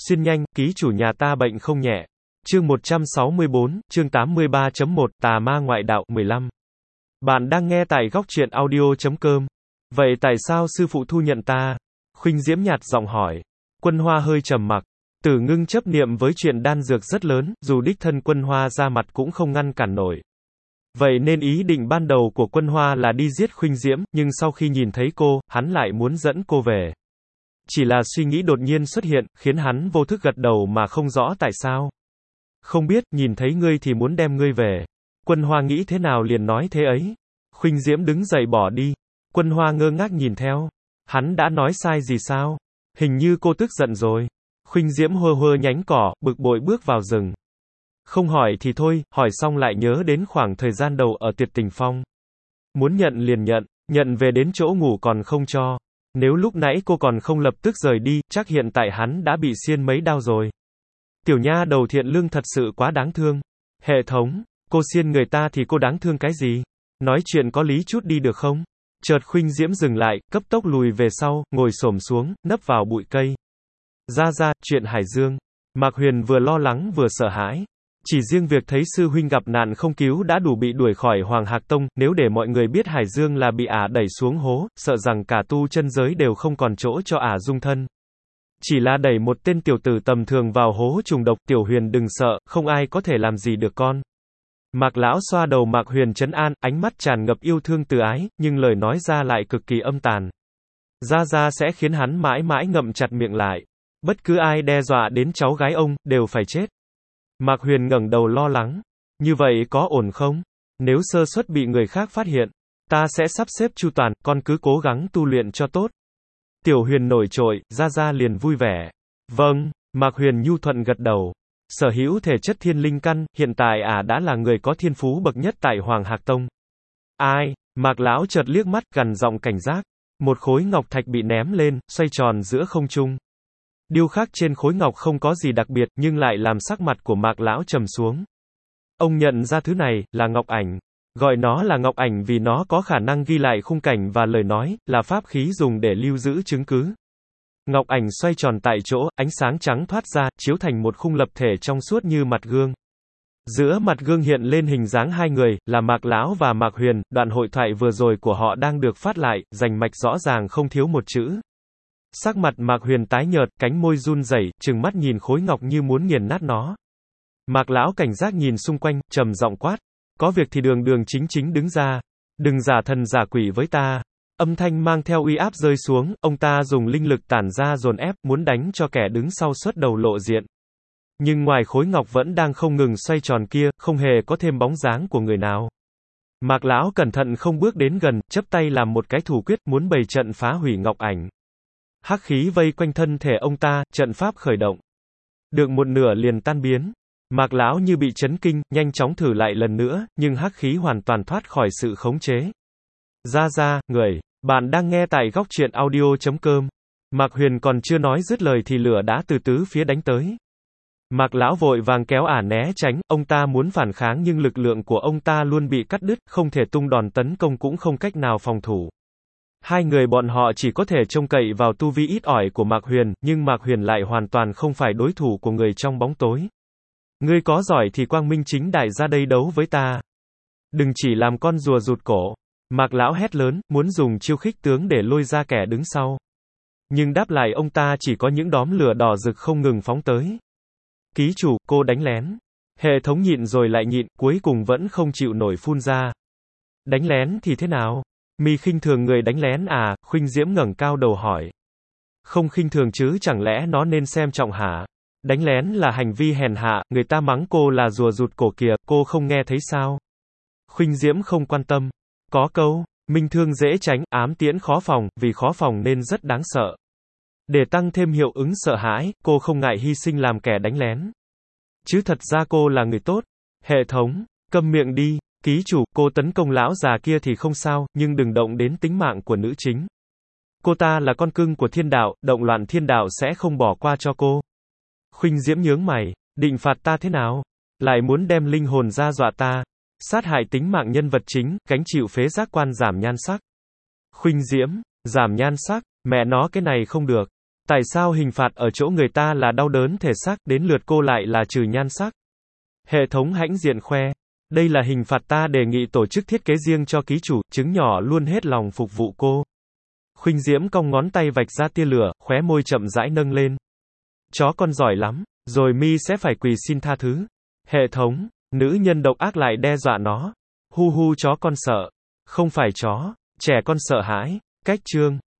Xuyên nhanh, ký chủ nhà ta bệnh không nhẹ. Chương 164, chương 83.1, Tà ma ngoại đạo, 15. Bạn đang nghe tại góc truyện audio.com. Vậy tại sao sư phụ thu nhận ta? Khuynh Diễm nhạt giọng hỏi. Quân Hoa hơi trầm mặc. Tử Ngưng chấp niệm với chuyện đan dược rất lớn, dù đích thân Quân Hoa ra mặt cũng không ngăn cản nổi. Vậy nên ý định ban đầu của Quân Hoa là đi giết Khuynh Diễm, nhưng sau khi nhìn thấy cô, hắn lại muốn dẫn cô về. Chỉ là suy nghĩ đột nhiên xuất hiện, khiến hắn vô thức gật đầu mà không rõ tại sao. Không biết, nhìn thấy ngươi thì muốn đem ngươi về. Quân Hoa nghĩ thế nào liền nói thế ấy. Khuynh Diễm đứng dậy bỏ đi. Quân Hoa ngơ ngác nhìn theo. Hắn đã nói sai gì sao? Hình như cô tức giận rồi. Khuynh Diễm hơ hơ nhánh cỏ, bực bội bước vào rừng. Không hỏi thì thôi, hỏi xong lại nhớ đến khoảng thời gian đầu ở Tuyệt Tình Phong. Muốn nhận liền nhận về đến chỗ ngủ còn không cho. Nếu lúc nãy cô còn không lập tức rời đi, chắc hiện tại hắn đã bị xiên mấy đao rồi. Tiểu nha đầu thiện lương thật sự quá đáng thương. Hệ thống, cô xiên người ta thì cô đáng thương cái gì? Nói chuyện có lý chút đi được không? Chợt Khuynh Diễm dừng lại, cấp tốc lùi về sau, ngồi xổm xuống, nấp vào bụi cây. Ra, chuyện Hải Dương. Mạc Huyền vừa lo lắng vừa sợ hãi. Chỉ riêng việc thấy sư huynh gặp nạn không cứu đã đủ bị đuổi khỏi Hoàng Hạc Tông, nếu để mọi người biết Hải Dương là bị ả đẩy xuống hố, sợ rằng cả tu chân giới đều không còn chỗ cho ả dung thân. Chỉ là đẩy một tên tiểu tử tầm thường vào hố trùng độc, Tiểu Huyền đừng sợ, không ai có thể làm gì được con. Mạc lão xoa đầu Mạc Huyền trấn an, ánh mắt tràn ngập yêu thương từ ái, nhưng lời nói ra lại cực kỳ âm tàn. Ra sẽ khiến hắn mãi mãi ngậm chặt miệng lại. Bất cứ ai đe dọa đến cháu gái ông, đều phải chết. Mạc Huyền ngẩng đầu lo lắng. Như vậy có ổn không? Nếu sơ suất bị người khác phát hiện, ta sẽ sắp xếp chu toàn, con cứ cố gắng tu luyện cho tốt. Tiểu Huyền nổi trội, Ra liền vui vẻ. Vâng, Mạc Huyền nhu thuận gật đầu. Sở hữu thể chất thiên linh căn, hiện tại ả đã là người có thiên phú bậc nhất tại Hoàng Hạc Tông. Ai? Mạc lão chợt liếc mắt, gằn giọng cảnh giác. Một khối ngọc thạch bị ném lên, xoay tròn giữa không trung. Điêu khắc trên khối ngọc không có gì đặc biệt, nhưng lại làm sắc mặt của Mạc lão trầm xuống. Ông nhận ra thứ này, là ngọc ảnh. Gọi nó là ngọc ảnh vì nó có khả năng ghi lại khung cảnh và lời nói, là pháp khí dùng để lưu giữ chứng cứ. Ngọc ảnh xoay tròn tại chỗ, ánh sáng trắng thoát ra, chiếu thành một khung lập thể trong suốt như mặt gương. Giữa mặt gương hiện lên hình dáng hai người, là Mạc lão và Mạc Huyền, đoạn hội thoại vừa rồi của họ đang được phát lại, rành mạch rõ ràng không thiếu một chữ. Sắc mặt Mạc Huyền tái nhợt, cánh môi run rẩy, trừng mắt nhìn khối ngọc như muốn nghiền nát nó. Mạc lão cảnh giác nhìn xung quanh, trầm giọng quát. Có việc thì đường chính đứng ra. Đừng giả thần giả quỷ với ta. Âm thanh mang theo uy áp rơi xuống, ông ta dùng linh lực tản ra dồn ép, muốn đánh cho kẻ đứng sau xuất đầu lộ diện. Nhưng ngoài khối ngọc vẫn đang không ngừng xoay tròn kia, không hề có thêm bóng dáng của người nào. Mạc lão cẩn thận không bước đến gần, chắp tay làm một cái thủ quyết, muốn bày trận phá hủy ngọc ảnh. Hắc khí vây quanh thân thể ông ta, trận pháp khởi động. Được một nửa liền tan biến. Mạc lão như bị chấn kinh, nhanh chóng thử lại lần nữa, nhưng hắc khí hoàn toàn thoát khỏi sự khống chế. Ra, người, bạn đang nghe tại góc truyện audio.com. Mạc Huyền còn chưa nói dứt lời thì lửa đã từ tứ phía đánh tới. Mạc lão vội vàng kéo ả né tránh, ông ta muốn phản kháng nhưng lực lượng của ông ta luôn bị cắt đứt, không thể tung đòn tấn công cũng không cách nào phòng thủ. Hai người bọn họ chỉ có thể trông cậy vào tu vi ít ỏi của Mạc Huyền, nhưng Mạc Huyền lại hoàn toàn không phải đối thủ của người trong bóng tối. Ngươi có giỏi thì quang minh chính đại ra đây đấu với ta. Đừng chỉ làm con rùa rụt cổ. Mạc lão hét lớn, muốn dùng chiêu khích tướng để lôi ra kẻ đứng sau. Nhưng đáp lại ông ta chỉ có những đóm lửa đỏ rực không ngừng phóng tới. Ký chủ, cô đánh lén. Hệ thống nhịn rồi lại nhịn, cuối cùng vẫn không chịu nổi phun ra. Đánh lén thì thế nào? Mi khinh thường người đánh lén à? Khuynh Diễm ngẩng cao đầu hỏi. Không khinh thường chứ, chẳng lẽ nó nên xem trọng hả? Đánh lén là hành vi hèn hạ, người ta mắng cô là rùa rụt cổ kìa, cô không nghe thấy sao? Khuynh Diễm không quan tâm. Có câu, minh thương dễ tránh, ám tiễn khó phòng, vì khó phòng nên rất đáng sợ. Để tăng thêm hiệu ứng sợ hãi, cô không ngại hy sinh làm kẻ đánh lén. Chứ thật ra cô là người tốt. Hệ thống, câm miệng đi. Ký chủ, cô tấn công lão già kia thì không sao, nhưng đừng động đến tính mạng của nữ chính. Cô ta là con cưng của thiên đạo, động loạn thiên đạo sẽ không bỏ qua cho cô. Khuynh Diễm nhướng mày, định phạt ta thế nào? Lại muốn đem linh hồn ra dọa ta. Sát hại tính mạng nhân vật chính, gánh chịu phế giác quan giảm nhan sắc. Khuynh Diễm, giảm nhan sắc, mẹ nó cái này không được. Tại sao hình phạt ở chỗ người ta là đau đớn thể xác, đến lượt cô lại là trừ nhan sắc? Hệ thống hãnh diện khoe. Đây là hình phạt ta đề nghị tổ chức thiết kế riêng cho ký chủ, trứng nhỏ luôn hết lòng phục vụ cô. Khuynh Diễm cong ngón tay vạch ra tia lửa, khóe môi chậm rãi nâng lên. Chó con giỏi lắm, rồi mi sẽ phải quỳ xin tha thứ. Hệ thống, nữ nhân độc ác lại đe dọa nó. Hu hu chó con sợ. Không phải chó, trẻ con sợ hãi. Cách chương.